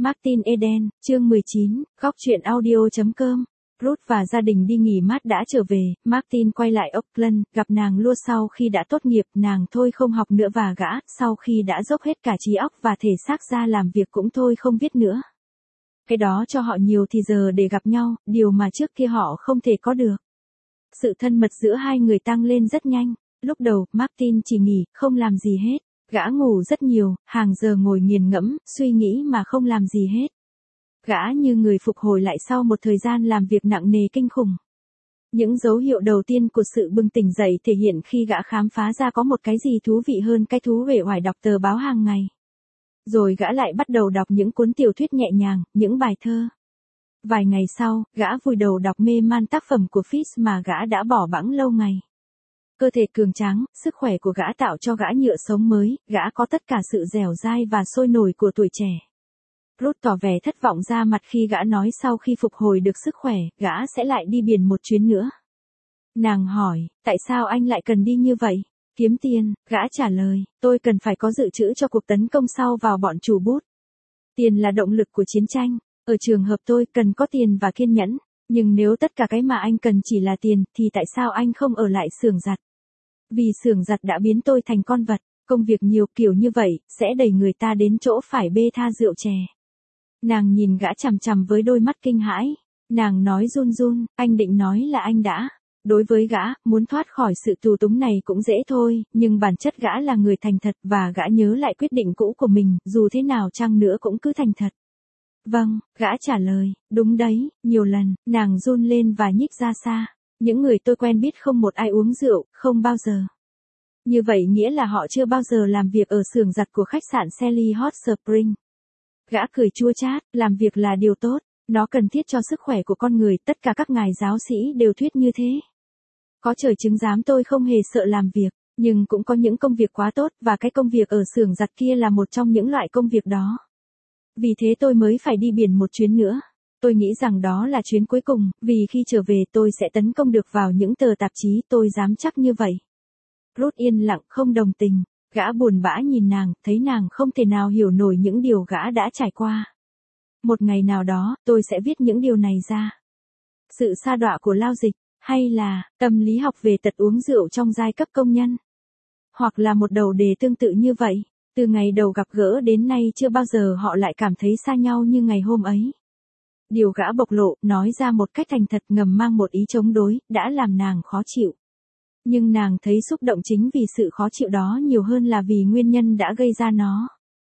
Martin Eden, chương 19, góc truyện audio.com. Ruth và gia đình đi nghỉ mát đã trở về, Martin quay lại Auckland, gặp nàng Lua sau khi đã tốt nghiệp, nàng thôi không học nữa và gã, sau khi đã dốc hết cả trí óc và thể xác ra làm việc cũng thôi không viết nữa. Cái đó cho họ nhiều thì giờ để gặp nhau, điều mà trước kia họ không thể có được. Sự thân mật giữa hai người tăng lên rất nhanh, lúc đầu, Martin chỉ nghỉ, không làm gì hết. Gã ngủ rất nhiều, hàng giờ ngồi nghiền ngẫm, suy nghĩ mà không làm gì hết. Gã như người phục hồi lại sau một thời gian làm việc nặng nề kinh khủng. Những dấu hiệu đầu tiên của sự bừng tỉnh dậy thể hiện khi gã khám phá ra có một cái gì thú vị hơn cái thú uể oải đọc tờ báo hàng ngày. Rồi gã lại bắt đầu đọc những cuốn tiểu thuyết nhẹ nhàng, những bài thơ. Vài ngày sau, gã vùi đầu đọc mê man tác phẩm của Fish mà gã đã bỏ bẵng lâu ngày. Cơ thể cường tráng, sức khỏe của gã tạo cho gã nhựa sống mới, gã có tất cả sự dẻo dai và sôi nổi của tuổi trẻ. Ruth tỏ vẻ thất vọng ra mặt khi gã nói sau khi phục hồi được sức khỏe, gã sẽ lại đi biển một chuyến nữa. Nàng hỏi, tại sao anh lại cần đi như vậy? Kiếm tiền, gã trả lời, tôi cần phải có dự trữ cho cuộc tấn công sau vào bọn chủ bút. Tiền là động lực của chiến tranh, ở trường hợp tôi cần có tiền và kiên nhẫn, nhưng nếu tất cả cái mà anh cần chỉ là tiền, thì tại sao anh không ở lại xưởng giặt? Vì xưởng giặt đã biến tôi thành con vật, công việc nhiều kiểu như vậy, sẽ đẩy người ta đến chỗ phải bê tha rượu chè. Nàng nhìn gã chằm chằm với đôi mắt kinh hãi, nàng nói run run, anh định nói là anh đã. Đối với gã, muốn thoát khỏi sự tù túng này cũng dễ thôi, nhưng bản chất gã là người thành thật và gã nhớ lại quyết định cũ của mình, dù thế nào chăng nữa cũng cứ thành thật. Vâng, gã trả lời, đúng đấy, nhiều lần, nàng run lên và nhích ra xa. Những người tôi quen biết không một ai uống rượu, không bao giờ. Như vậy nghĩa là họ chưa bao giờ làm việc ở xưởng giặt của khách sạn Sally Hot Spring. Gã cười chua chát, làm việc là điều tốt, nó cần thiết cho sức khỏe của con người, tất cả các ngài giáo sĩ đều thuyết như thế. Có trời chứng giám tôi không hề sợ làm việc, nhưng cũng có những công việc quá tốt và cái công việc ở xưởng giặt kia là một trong những loại công việc đó. Vì thế tôi mới phải đi biển một chuyến nữa. Tôi nghĩ rằng đó là chuyến cuối cùng, vì khi trở về tôi sẽ tấn công được vào những tờ tạp chí, tôi dám chắc như vậy. Ruth yên lặng không đồng tình, gã buồn bã nhìn nàng, thấy nàng không thể nào hiểu nổi những điều gã đã trải qua. Một ngày nào đó, tôi sẽ viết những điều này ra. Sự sa đọa của lao dịch, hay là tâm lý học về tật uống rượu trong giai cấp công nhân. Hoặc là một đầu đề tương tự như vậy, từ ngày đầu gặp gỡ đến nay chưa bao giờ họ lại cảm thấy xa nhau như ngày hôm ấy. Điều gã bộc lộ, nói ra một cách thành thật ngầm mang một ý chống đối, đã làm nàng khó chịu. Nhưng nàng thấy xúc động chính vì sự khó chịu đó nhiều hơn là vì nguyên nhân đã gây ra nó.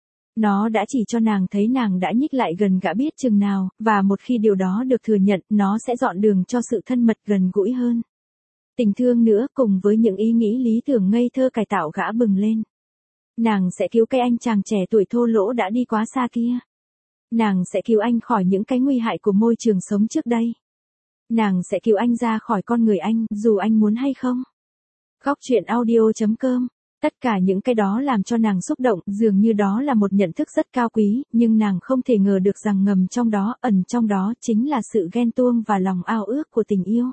Nó đã chỉ cho nàng thấy nàng đã nhích lại gần gã biết chừng nào, và một khi điều đó được thừa nhận, nó sẽ dọn đường cho sự thân mật gần gũi hơn. Tình thương nữa, cùng với những ý nghĩ lý tưởng ngây thơ cải tạo gã bừng lên. Nàng sẽ cứu cái anh chàng trẻ tuổi thô lỗ đã đi quá xa kia. Nàng sẽ cứu anh khỏi những cái nguy hại của môi trường sống trước đây. Nàng sẽ cứu anh ra khỏi con người anh, dù anh muốn hay không. Góc truyện audio.com. Tất cả những cái đó làm cho nàng xúc động, dường như đó là một nhận thức rất cao quý, nhưng nàng không thể ngờ được rằng ngầm trong đó, ẩn trong đó, chính là sự ghen tuông và lòng ao ước của tình yêu.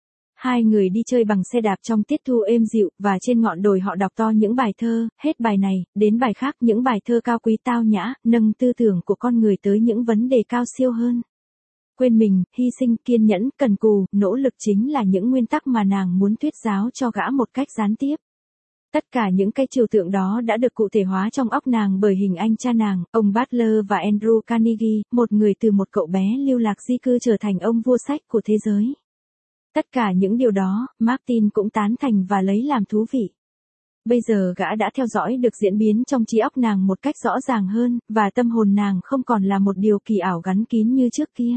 Hai người đi chơi bằng xe đạp trong tiết thu êm dịu, và trên ngọn đồi họ đọc to những bài thơ, hết bài này, đến bài khác, những bài thơ cao quý tao nhã, nâng tư tưởng của con người tới những vấn đề cao siêu hơn. Quên mình, hy sinh, kiên nhẫn, cần cù, nỗ lực chính là những nguyên tắc mà nàng muốn thuyết giáo cho gã một cách gián tiếp. Tất cả những cái trừu tượng đó đã được cụ thể hóa trong óc nàng bởi hình anh cha nàng, ông Butler và Andrew Carnegie, một người từ một cậu bé lưu lạc di cư trở thành ông vua sách của thế giới. Tất cả những điều đó, Martin cũng tán thành và lấy làm thú vị. Bây giờ gã đã theo dõi được diễn biến trong trí óc nàng một cách rõ ràng hơn, và tâm hồn nàng không còn là một điều kỳ ảo gắn kín như trước kia.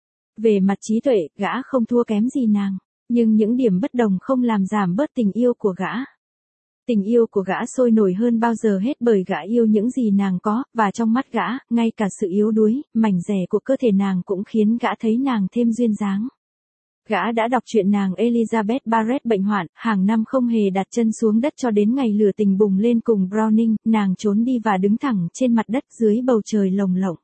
Về mặt trí tuệ, gã không thua kém gì nàng, nhưng những điểm bất đồng không làm giảm bớt tình yêu của gã. Tình yêu của gã sôi nổi hơn bao giờ hết bởi gã yêu những gì nàng có, và trong mắt gã, ngay cả sự yếu đuối, mảnh dẻ của cơ thể nàng cũng khiến gã thấy nàng thêm duyên dáng. Gã đã đọc chuyện nàng Elizabeth Barrett bệnh hoạn, hàng năm không hề đặt chân xuống đất cho đến ngày lửa tình bùng lên cùng Browning, nàng trốn đi và đứng thẳng trên mặt đất dưới bầu trời lồng lộng.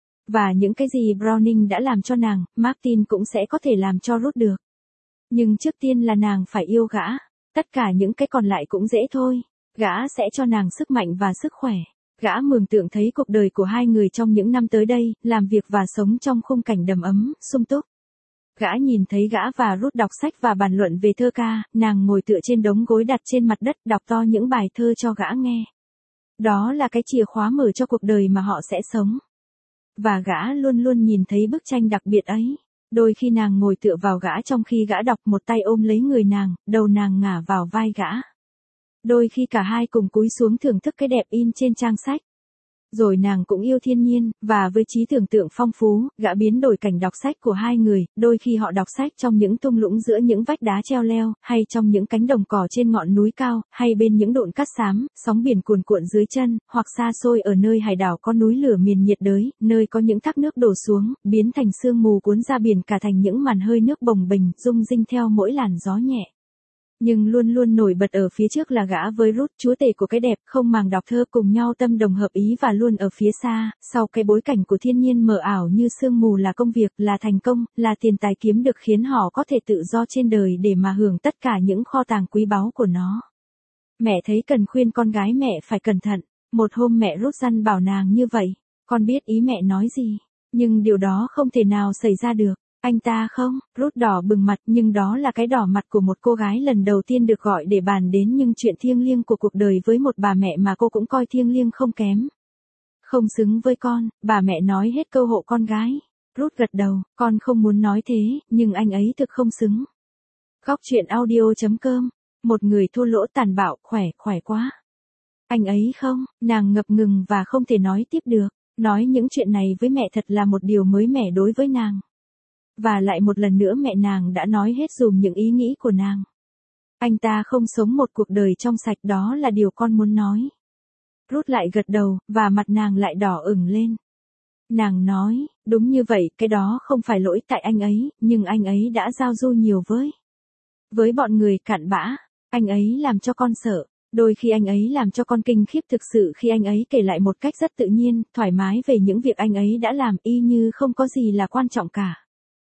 Và những cái gì Browning đã làm cho nàng, Martin cũng sẽ có thể làm cho Ruth được. Nhưng trước tiên là nàng phải yêu gã, tất cả những cái còn lại cũng dễ thôi, gã sẽ cho nàng sức mạnh và sức khỏe. Gã mường tượng thấy cuộc đời của hai người trong những năm tới đây, làm việc và sống trong khung cảnh đầm ấm, sung túc. Gã nhìn thấy gã và Ruth đọc sách và bàn luận về thơ ca, nàng ngồi tựa trên đống gối đặt trên mặt đất đọc to những bài thơ cho gã nghe. Đó là cái chìa khóa mở cho cuộc đời mà họ sẽ sống. Và gã luôn luôn nhìn thấy bức tranh đặc biệt ấy. Đôi khi nàng ngồi tựa vào gã trong khi gã đọc, một tay ôm lấy người nàng, đầu nàng ngả vào vai gã. Đôi khi cả hai cùng cúi xuống thưởng thức cái đẹp in trên trang sách. Rồi nàng cũng yêu thiên nhiên, và với trí tưởng tượng phong phú, gã biến đổi cảnh đọc sách của hai người, đôi khi họ đọc sách trong những thung lũng giữa những vách đá treo leo, hay trong những cánh đồng cỏ trên ngọn núi cao, hay bên những độn cát xám, sóng biển cuồn cuộn dưới chân, hoặc xa xôi ở nơi hải đảo có núi lửa miền nhiệt đới, nơi có những thác nước đổ xuống, biến thành sương mù cuốn ra biển cả thành những màn hơi nước bồng bềnh, rung rinh theo mỗi làn gió nhẹ. Nhưng luôn luôn nổi bật ở phía trước là gã với Ruth, chúa tể của cái đẹp, không màng đọc thơ, cùng nhau tâm đồng hợp ý, và luôn ở phía xa, sau cái bối cảnh của thiên nhiên mờ ảo như sương mù, là công việc, là thành công, là tiền tài kiếm được khiến họ có thể tự do trên đời để mà hưởng tất cả những kho tàng quý báu của nó. Mẹ thấy cần khuyên con gái mẹ phải cẩn thận. Một hôm mẹ Ruth dặn bảo nàng như vậy. Con biết ý mẹ nói gì, nhưng điều đó không thể nào xảy ra được. Anh ta không? Ruth đỏ bừng mặt, nhưng đó là cái đỏ mặt của một cô gái lần đầu tiên được gọi để bàn đến những chuyện thiêng liêng của cuộc đời với một bà mẹ mà cô cũng coi thiêng liêng không kém. Không xứng với con, bà mẹ nói hết câu hộ con gái. Ruth gật đầu, con không muốn nói thế, nhưng anh ấy thực không xứng. Góc truyện audio.com. Một người thua lỗ tàn bạo, khỏe quá. Anh ấy không, nàng ngập ngừng và không thể nói tiếp được. Nói những chuyện này với mẹ thật là một điều mới mẻ đối với nàng. Và lại một lần nữa mẹ nàng đã nói hết dùm những ý nghĩ của nàng. Anh ta không sống một cuộc đời trong sạch, đó là điều con muốn nói. Ruth lại gật đầu, và mặt nàng lại đỏ ửng lên. Nàng nói, đúng như vậy, cái đó không phải lỗi tại anh ấy, nhưng anh ấy đã giao du nhiều với bọn người cặn bã. Anh ấy làm cho con sợ. Đôi khi anh ấy làm cho con kinh khiếp thực sự khi anh ấy kể lại một cách rất tự nhiên, thoải mái về những việc anh ấy đã làm, y như không có gì là quan trọng cả.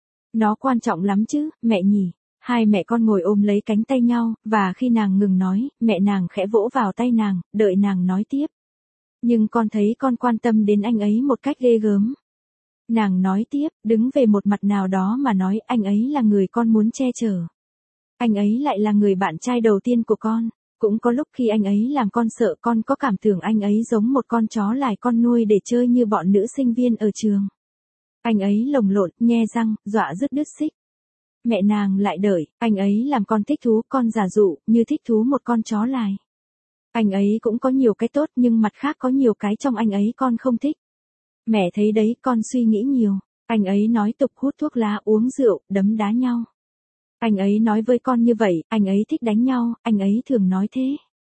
Nó quan trọng lắm chứ, mẹ nhỉ. Hai mẹ con ngồi ôm lấy cánh tay nhau, và khi nàng ngừng nói, mẹ nàng khẽ vỗ vào tay nàng, đợi nàng nói tiếp. Nhưng con thấy con quan tâm đến anh ấy một cách ghê gớm. Nàng nói tiếp, đứng về một mặt nào đó mà nói, anh ấy là người con muốn che chở. Anh ấy lại là người bạn trai đầu tiên của con. Cũng có lúc khi anh ấy làm con sợ, con có cảm tưởng anh ấy giống một con chó lại con nuôi để chơi như bọn nữ sinh viên ở trường. Anh ấy lồng lộn, nhe răng, dọa đứt xích. Mẹ nàng lại đợi, anh ấy làm con thích thú, con giả dụ, như thích thú một con chó lại. Anh ấy cũng có nhiều cái tốt, nhưng mặt khác có nhiều cái trong anh ấy con không thích. Mẹ thấy đấy, con suy nghĩ nhiều. Anh ấy nói tục, hút thuốc lá, uống rượu, đấm đá nhau. Anh ấy nói với con như vậy, anh ấy thích đánh nhau, anh ấy thường nói thế.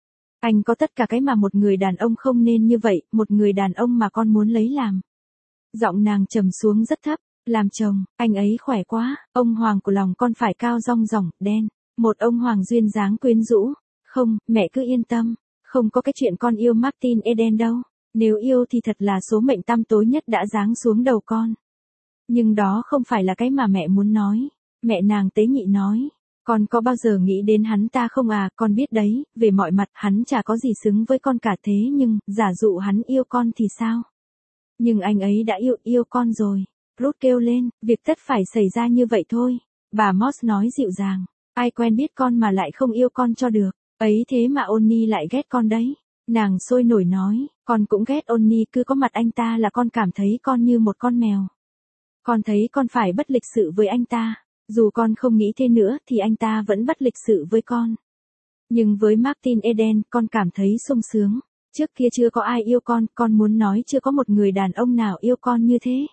Anh có tất cả cái mà một người đàn ông không nên như vậy, một người đàn ông mà con muốn lấy làm. Giọng nàng trầm xuống rất thấp, làm chồng, anh ấy khỏe quá, ông hoàng của lòng con phải cao rong ròng, đen. Một ông hoàng duyên dáng quyến rũ. Không, mẹ cứ yên tâm, không có cái chuyện con yêu Martin Eden đâu. Nếu yêu thì thật là số mệnh tăm tối nhất đã giáng xuống đầu con. Nhưng đó không phải là cái mà mẹ muốn nói. Mẹ nàng tế nhị nói, con có bao giờ nghĩ đến hắn ta không à, con biết đấy, về mọi mặt hắn chả có gì xứng với con cả, thế nhưng, giả dụ hắn yêu con thì sao? Nhưng anh ấy đã yêu con rồi. Ruth kêu lên, việc tất phải xảy ra như vậy thôi. Bà Moss nói dịu dàng, ai quen biết con mà lại không yêu con cho được, ấy thế mà Onni lại ghét con đấy. Nàng sôi nổi nói, con cũng ghét Onni, cứ có mặt anh ta là con cảm thấy con như một con mèo. Con thấy con phải bất lịch sự với anh ta. Dù con không nghĩ thế nữa thì anh ta vẫn bất lịch sự với con. Nhưng với Martin Eden, con cảm thấy sung sướng. Trước kia chưa có ai yêu con muốn nói chưa có một người đàn ông nào yêu con như thế.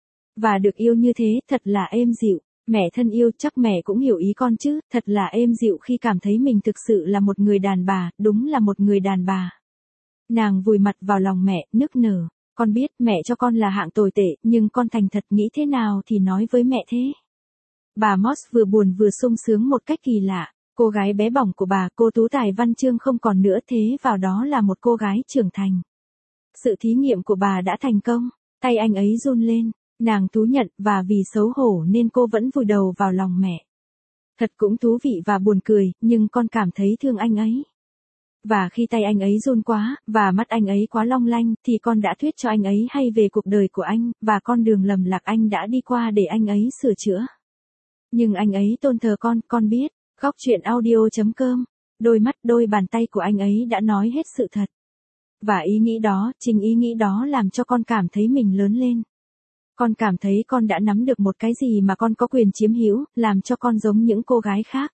Và được yêu như thế, thật là êm dịu. Mẹ thân yêu, chắc mẹ cũng hiểu ý con chứ, thật là êm dịu khi cảm thấy mình thực sự là một người đàn bà, đúng là một người đàn bà. Nàng vùi mặt vào lòng mẹ, nức nở. Con biết mẹ cho con là hạng tồi tệ, nhưng con thành thật nghĩ thế nào thì nói với mẹ thế. Bà Moss vừa buồn vừa sung sướng một cách kỳ lạ. Cô gái bé bỏng của bà, cô tú tài văn chương không còn nữa, thế vào đó là một cô gái trưởng thành. Sự thí nghiệm của bà đã thành công. Tay anh ấy run lên. Nàng thú nhận, và vì xấu hổ nên cô vẫn vùi đầu vào lòng mẹ. Thật cũng thú vị và buồn cười, nhưng con cảm thấy thương anh ấy. Và khi tay anh ấy run quá, và mắt anh ấy quá long lanh, thì con đã thuyết cho anh ấy hay về cuộc đời của anh, và con đường lầm lạc anh đã đi qua để anh ấy sửa chữa. Nhưng anh ấy tôn thờ con biết. Góc chuyện audio.com. Đôi mắt đôi bàn tay của anh ấy đã nói hết sự thật. Và ý nghĩ đó, chính ý nghĩ đó làm cho con cảm thấy mình lớn lên. Con cảm thấy con đã nắm được một cái gì mà con có quyền chiếm hữu, làm cho con giống những cô gái khác.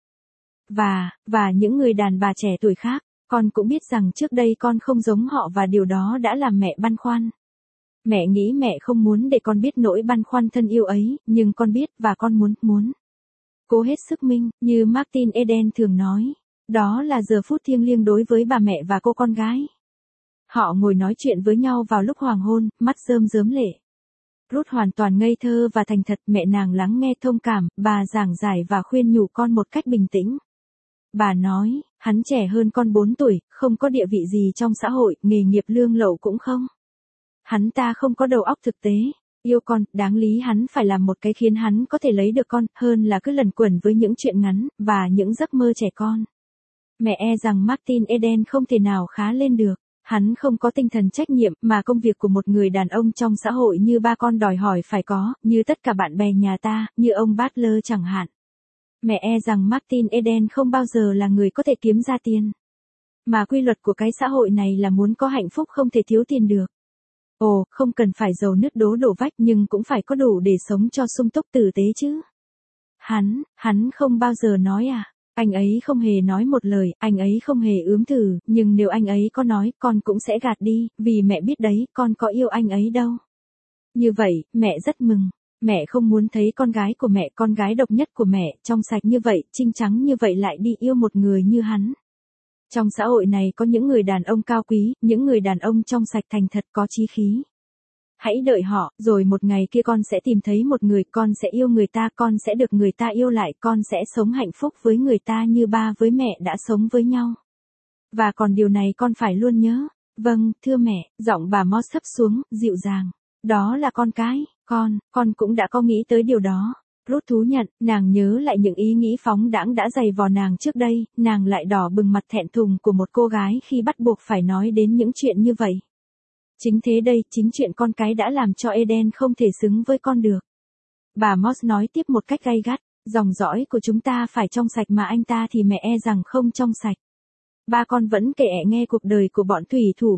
Và những người đàn bà trẻ tuổi khác. Con cũng biết rằng trước đây con không giống họ và điều đó đã làm mẹ băn khoăn. Mẹ nghĩ mẹ không muốn để con biết nỗi băn khoăn thân yêu ấy, nhưng con biết và con muốn. Cố hết sức mình, như Martin Eden thường nói. Đó là giờ phút thiêng liêng đối với bà mẹ và cô con gái. Họ ngồi nói chuyện với nhau vào lúc hoàng hôn, mắt rơm rớm lệ. Ruth hoàn toàn ngây thơ và thành thật, mẹ nàng lắng nghe thông cảm, bà giảng giải và khuyên nhủ con một cách bình tĩnh. Bà nói, hắn trẻ hơn con 4 tuổi, không có địa vị gì trong xã hội, nghề nghiệp lương lậu cũng không. Hắn ta không có đầu óc thực tế, yêu con, đáng lý hắn phải làm một cái khiến hắn có thể lấy được con, hơn là cứ lẩn quẩn với những chuyện ngắn, và những giấc mơ trẻ con. Mẹ e rằng Martin Eden không thể nào khá lên được. Hắn không có tinh thần trách nhiệm mà công việc của một người đàn ông trong xã hội như ba con đòi hỏi phải có, như tất cả bạn bè nhà ta, như ông Butler chẳng hạn. Mẹ e rằng Martin Eden không bao giờ là người có thể kiếm ra tiền. Mà quy luật của cái xã hội này là muốn có hạnh phúc không thể thiếu tiền được. Ồ, không cần phải giàu nứt đổ vách nhưng cũng phải có đủ để sống cho sung túc tử tế chứ. Hắn không bao giờ nói à. Anh ấy không hề nói một lời, anh ấy không hề ướm thử, nhưng nếu anh ấy có nói, con cũng sẽ gạt đi, vì mẹ biết đấy, con có yêu anh ấy đâu. Như vậy, mẹ rất mừng. Mẹ không muốn thấy con gái của mẹ, con gái độc nhất của mẹ, trong sạch như vậy, trinh trắng như vậy lại đi yêu một người như hắn. Trong xã hội này có những người đàn ông cao quý, những người đàn ông trong sạch thành thật có chí khí. Hãy đợi họ, rồi một ngày kia con sẽ tìm thấy một người, con sẽ yêu người ta, con sẽ được người ta yêu lại, con sẽ sống hạnh phúc với người ta như ba với mẹ đã sống với nhau. Và còn điều này con phải luôn nhớ. Vâng, thưa mẹ, giọng bà Moss thấp xuống, dịu dàng. Đó là con cái, con cũng đã có nghĩ tới điều đó. Ruth thú nhận, nàng nhớ lại những ý nghĩ phóng đãng đã dày vò nàng trước đây, nàng lại đỏ bừng mặt thẹn thùng của một cô gái khi bắt buộc phải nói đến những chuyện như vậy. Chính thế đây, chính chuyện con cái đã làm cho Eden không thể xứng với con được. Bà Moss nói tiếp một cách gay gắt, dòng dõi của chúng ta phải trong sạch mà anh ta thì mẹ e rằng không trong sạch. Ba con vẫn kể nghe cuộc đời của bọn thủy thủ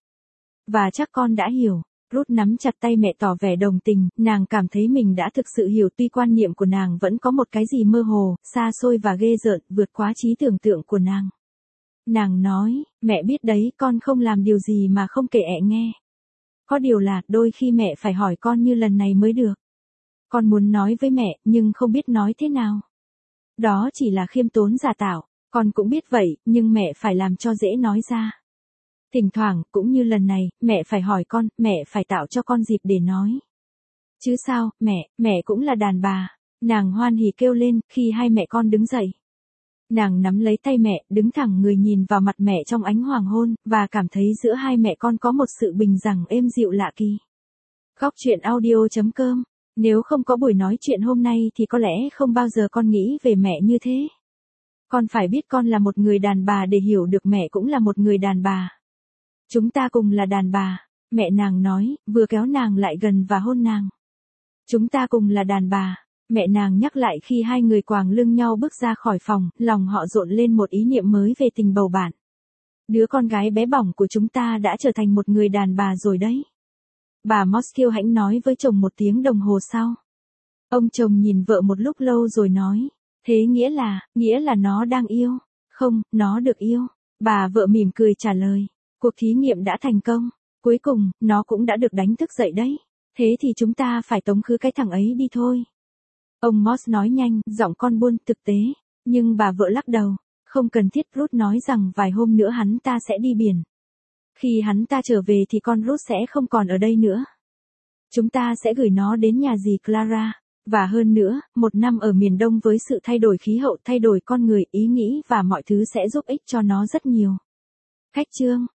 và chắc con đã hiểu. Ruth nắm chặt tay mẹ tỏ vẻ đồng tình, nàng cảm thấy mình đã thực sự hiểu tuy quan niệm của nàng vẫn có một cái gì mơ hồ, xa xôi và ghê rợn, vượt quá trí tưởng tượng của nàng. Nàng nói, mẹ biết đấy, con không làm điều gì mà không kể nghe. Có điều là, đôi khi mẹ phải hỏi con như lần này mới được. Con muốn nói với mẹ, nhưng không biết nói thế nào. Đó chỉ là khiêm tốn giả tạo, con cũng biết vậy, nhưng mẹ phải làm cho dễ nói ra. Thỉnh thoảng, cũng như lần này, mẹ phải hỏi con, mẹ phải tạo cho con dịp để nói. Chứ sao, mẹ cũng là đàn bà. Nàng hoan hỉ kêu lên, khi hai mẹ con đứng dậy. Nàng nắm lấy tay mẹ, đứng thẳng người nhìn vào mặt mẹ trong ánh hoàng hôn, và cảm thấy giữa hai mẹ con có một sự bình đẳng êm dịu lạ kỳ. Góc chuyện audio.com. Nếu không có buổi nói chuyện hôm nay thì có lẽ không bao giờ con nghĩ về mẹ như thế. Con phải biết con là một người đàn bà để hiểu được mẹ cũng là một người đàn bà. Chúng ta cùng là đàn bà, mẹ nàng nói, vừa kéo nàng lại gần và hôn nàng. Chúng ta cùng là đàn bà, mẹ nàng nhắc lại khi hai người quàng lưng nhau bước ra khỏi phòng, lòng họ rộn lên một ý niệm mới về tình bầu bạn. Đứa con gái bé bỏng của chúng ta đã trở thành một người đàn bà rồi đấy. Bà Moss kiêu hãnh nói với chồng một tiếng đồng hồ sau. Ông chồng nhìn vợ một lúc lâu rồi nói, thế nghĩa là nó đang yêu. Không, nó được yêu. Bà vợ mỉm cười trả lời. Cuộc thí nghiệm đã thành công. Cuối cùng, nó cũng đã được đánh thức dậy đấy. Thế thì chúng ta phải tống khứ cái thằng ấy đi thôi. Ông Moss nói nhanh, giọng con buôn, thực tế. Nhưng bà vợ lắc đầu. Không cần thiết. Ruth nói rằng vài hôm nữa hắn ta sẽ đi biển. Khi hắn ta trở về thì con Ruth sẽ không còn ở đây nữa. Chúng ta sẽ gửi nó đến nhà dì Clara. Và hơn nữa, một năm ở miền Đông với sự thay đổi khí hậu, thay đổi con người, ý nghĩ và mọi thứ sẽ giúp ích cho nó rất nhiều. Cách chương